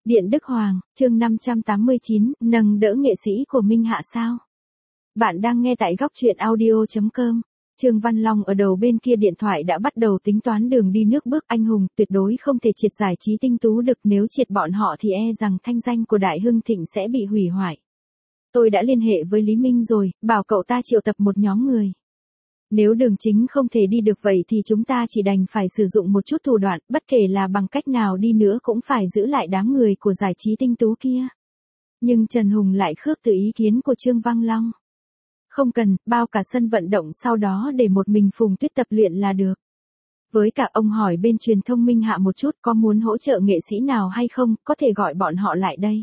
Điện Đức Hoàng, chương 589, nâng đỡ nghệ sĩ của Minh Hạ sao? Bạn đang nghe tại góc truyện audio.com. Trương Văn Long ở đầu bên kia điện thoại đã bắt đầu tính toán đường đi nước bước. Anh hùng tuyệt đối không thể triệt giải trí tinh tú được, nếu triệt bọn họ thì e rằng thanh danh của Đại Hưng Thịnh sẽ bị hủy hoại. Tôi đã liên hệ với Lý Minh rồi, bảo cậu ta triệu tập một nhóm người. Nếu Đường Chính không thể đi được vậy thì chúng ta chỉ đành phải sử dụng một chút thủ đoạn, bất kể là bằng cách nào đi nữa cũng phải giữ lại đám người của giải trí tinh tú kia. Nhưng Trần Hùng lại khước từ ý kiến của Trương Văn Long. Không cần, bao cả sân vận động sau đó để một mình Phùng Tuyết tập luyện là được. Với cả ông hỏi bên truyền thông Minh Hạ một chút có muốn hỗ trợ nghệ sĩ nào hay không, có thể gọi bọn họ lại đây.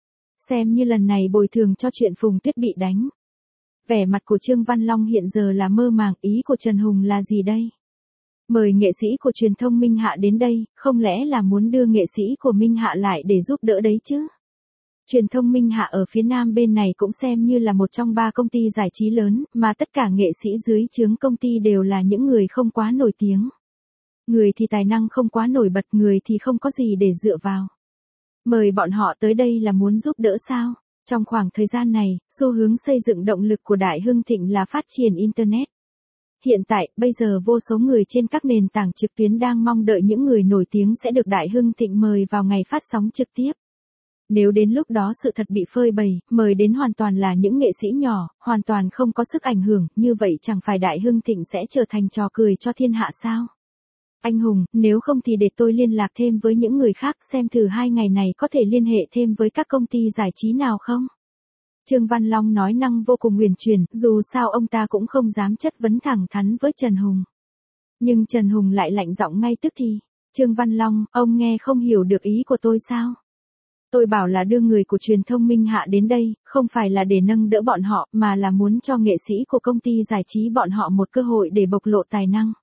Xem như lần này bồi thường cho chuyện Phùng Tuyết bị đánh. Vẻ mặt của Trương Văn Long hiện giờ là mơ màng, ý của Trần Hùng là gì đây? Mời nghệ sĩ của truyền thông Minh Hạ đến đây, không lẽ là muốn đưa nghệ sĩ của Minh Hạ lại để giúp đỡ đấy chứ? Truyền thông Minh Hạ ở phía Nam bên này cũng xem như là một trong 3 công ty giải trí lớn, mà tất cả nghệ sĩ dưới trướng công ty đều là những người không quá nổi tiếng. Người thì tài năng không quá nổi bật, người thì không có gì để dựa vào. Mời bọn họ tới đây là muốn giúp đỡ sao? Trong khoảng thời gian này, xu hướng xây dựng động lực của Đại Hưng Thịnh là phát triển Internet. Hiện tại, bây giờ vô số người trên các nền tảng trực tuyến đang mong đợi những người nổi tiếng sẽ được Đại Hưng Thịnh mời vào ngày phát sóng trực tiếp. Nếu đến lúc đó sự thật bị phơi bày, mời đến hoàn toàn là những nghệ sĩ nhỏ, hoàn toàn không có sức ảnh hưởng, như vậy chẳng phải Đại Hưng Thịnh sẽ trở thành trò cười cho thiên hạ sao? Anh Hùng, nếu không thì để tôi liên lạc thêm với những người khác xem thử 2 ngày này có thể liên hệ thêm với các công ty giải trí nào không? Trương Văn Long nói năng vô cùng huyền chuyển, dù sao ông ta cũng không dám chất vấn thẳng thắn với Trần Hùng. Nhưng Trần Hùng lại lạnh giọng ngay tức thì. Trương Văn Long, ông nghe không hiểu được ý của tôi sao? Tôi bảo là đưa người của truyền thông Minh Hạ đến đây, không phải là để nâng đỡ bọn họ, mà là muốn cho nghệ sĩ của công ty giải trí bọn họ một cơ hội để bộc lộ tài năng.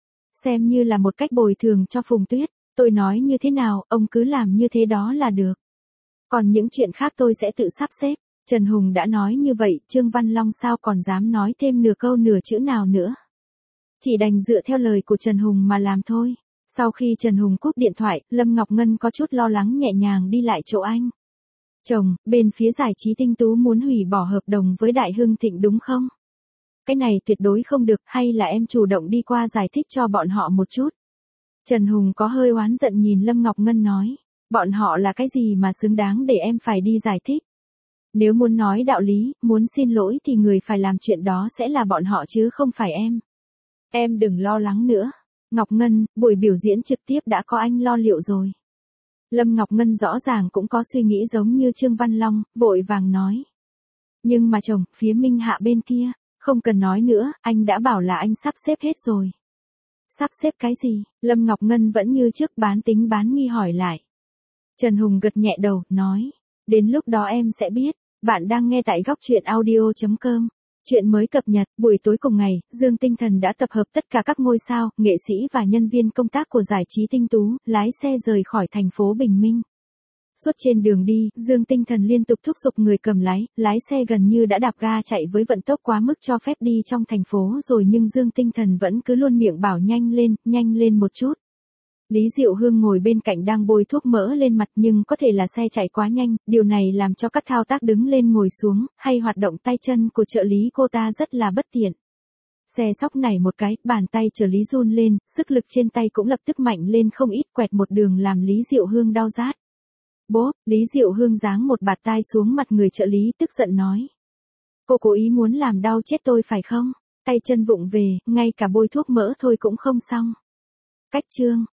Xem như là một cách bồi thường cho Phùng Tuyết, tôi nói như thế nào, ông cứ làm như thế đó là được. Còn những chuyện khác tôi sẽ tự sắp xếp. Trần Hùng đã nói như vậy, Trương Văn Long sao còn dám nói thêm nửa câu nửa chữ nào nữa. Chỉ đành dựa theo lời của Trần Hùng mà làm thôi. Sau khi Trần Hùng cúp điện thoại, Lâm Ngọc Ngân có chút lo lắng nhẹ nhàng đi lại chỗ anh. Chồng, bên phía giải trí tinh tú muốn hủy bỏ hợp đồng với Đại Hưng Thịnh đúng không? Cái này tuyệt đối không được, hay là em chủ động đi qua giải thích cho bọn họ một chút. Trần Hùng có hơi oán giận nhìn Lâm Ngọc Ngân nói, bọn họ là cái gì mà xứng đáng để em phải đi giải thích. Nếu muốn nói đạo lý, muốn xin lỗi thì người phải làm chuyện đó sẽ là bọn họ chứ không phải em. Em đừng lo lắng nữa. Ngọc Ngân, buổi biểu diễn trực tiếp đã có anh lo liệu rồi. Lâm Ngọc Ngân rõ ràng cũng có suy nghĩ giống như Trương Văn Long, vội vàng nói. Nhưng mà chồng, phía Minh Hạ bên kia, không cần nói nữa, anh đã bảo là anh sắp xếp hết rồi. Sắp xếp cái gì? Lâm Ngọc Ngân vẫn như trước bán tính bán nghi hỏi lại. Trần Hùng gật nhẹ đầu, nói. Đến lúc đó em sẽ biết. Bạn đang nghe tại góc truyện audio.com. Chuyện mới cập nhật, buổi tối cùng ngày, Dương Tinh Thần đã tập hợp tất cả các ngôi sao, nghệ sĩ và nhân viên công tác của giải trí tinh tú, lái xe rời khỏi thành phố Bình Minh. Suốt trên đường đi, Dương Tinh Thần liên tục thúc giục người cầm lái xe gần như đã đạp ga chạy với vận tốc quá mức cho phép đi trong thành phố rồi, nhưng Dương Tinh Thần vẫn cứ luôn miệng bảo nhanh lên một chút. Lý Diệu Hương ngồi bên cạnh đang bôi thuốc mỡ lên mặt, nhưng có thể là xe chạy quá nhanh, điều này làm cho các thao tác đứng lên ngồi xuống, hay hoạt động tay chân của trợ lý cô ta rất là bất tiện. Xe sóc nảy một cái, bàn tay trợ lý run lên, sức lực trên tay cũng lập tức mạnh lên không ít, quẹt một đường làm Lý Diệu Hương đau rát. Bố, Lý Diệu Hương giáng một bạt tai xuống mặt người trợ lý, tức giận nói. Cô cố ý muốn làm đau chết tôi phải không? Tay chân vụng về, ngay cả bôi thuốc mỡ thôi cũng không xong. Cách chương.